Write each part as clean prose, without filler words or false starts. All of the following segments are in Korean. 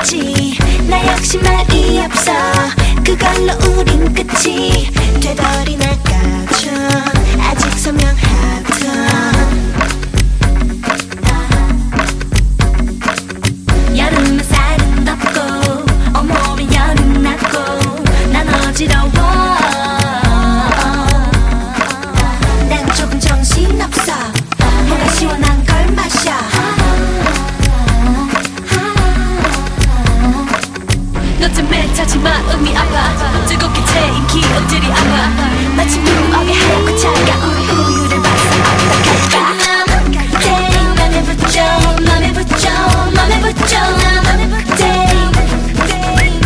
있지. 나 역시 말이 없어. 그걸로 우린 끝이 되버린 아까죠. 아직 선명하던 여름은 살은 덥고 온몸에 열은 나고 난 어지러워. 난 조금 정신없어. 뭔가 시원한 걸 마셔. 너 때문에 자칫 마음이 아파. 뜨겁게 태인 기억들이 아마 마치 무하게 하얗고 차가운 우유를 봤어. 어떡할까. Dang, 맘에 붙여 맘에 붙여 맘에 붙여 맘에 붙여. Dang,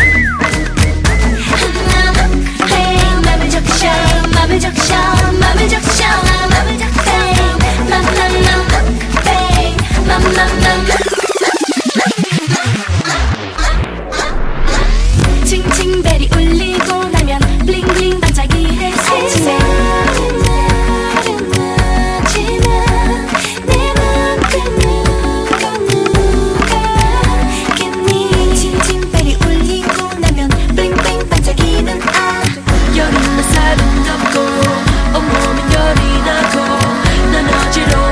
맘을 적셔 맘을 적셔 맘을 적셔 맘을 적셔. Dang, 맘맘맘 Dang, 맘맘맘. 칭칭벨이 울리고 나면 블링블링 반짝이는 아침에 내 맘큼 누가 칭칭벨이 울리고 나면 블링블링 반짝이는 여름은 살은 덥고 온몸엔 열이 나고 난 어지러워.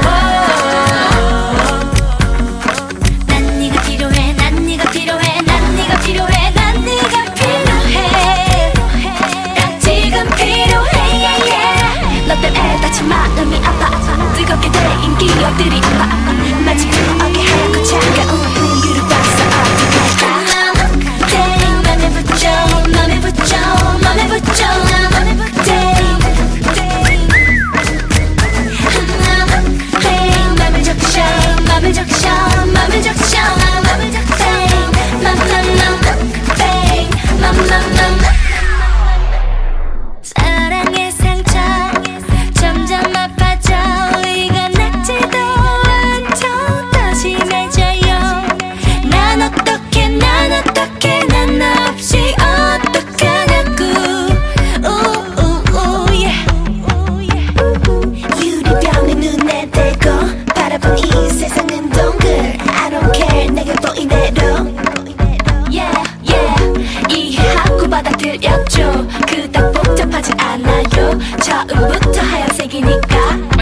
난 네가 필요해 난 네가 필요해 난 네가 필요해. 마음이 아파. 뜨겁게 데인 기억들이 아파. 마치 어게 하얗고 차가운 우유를 봤어. 어떡할까. Dang, 맘에 붙여 맘에 붙여 맘에 붙여 맘에 붙여. Dang, Dang, 맘을 적셔 맘을 적셔 맘을 적셔 맘을 적셔. Dang, 맘맘맘 Dang, 맘맘맘. 사랑의 상처 점점 아파져. 이건 낫지도 않죠. 더 심해져요. 난 어떡해 난 어떡해 난 너 없이 어떡하냐고. 유리병에 눈에 대고 바라본 이 세상은 동글. I don't care 내게 보인 대로. 이해하고 받아들였죠. 그닥 복잡하지 않아요. 처음부터 하얀색이니까.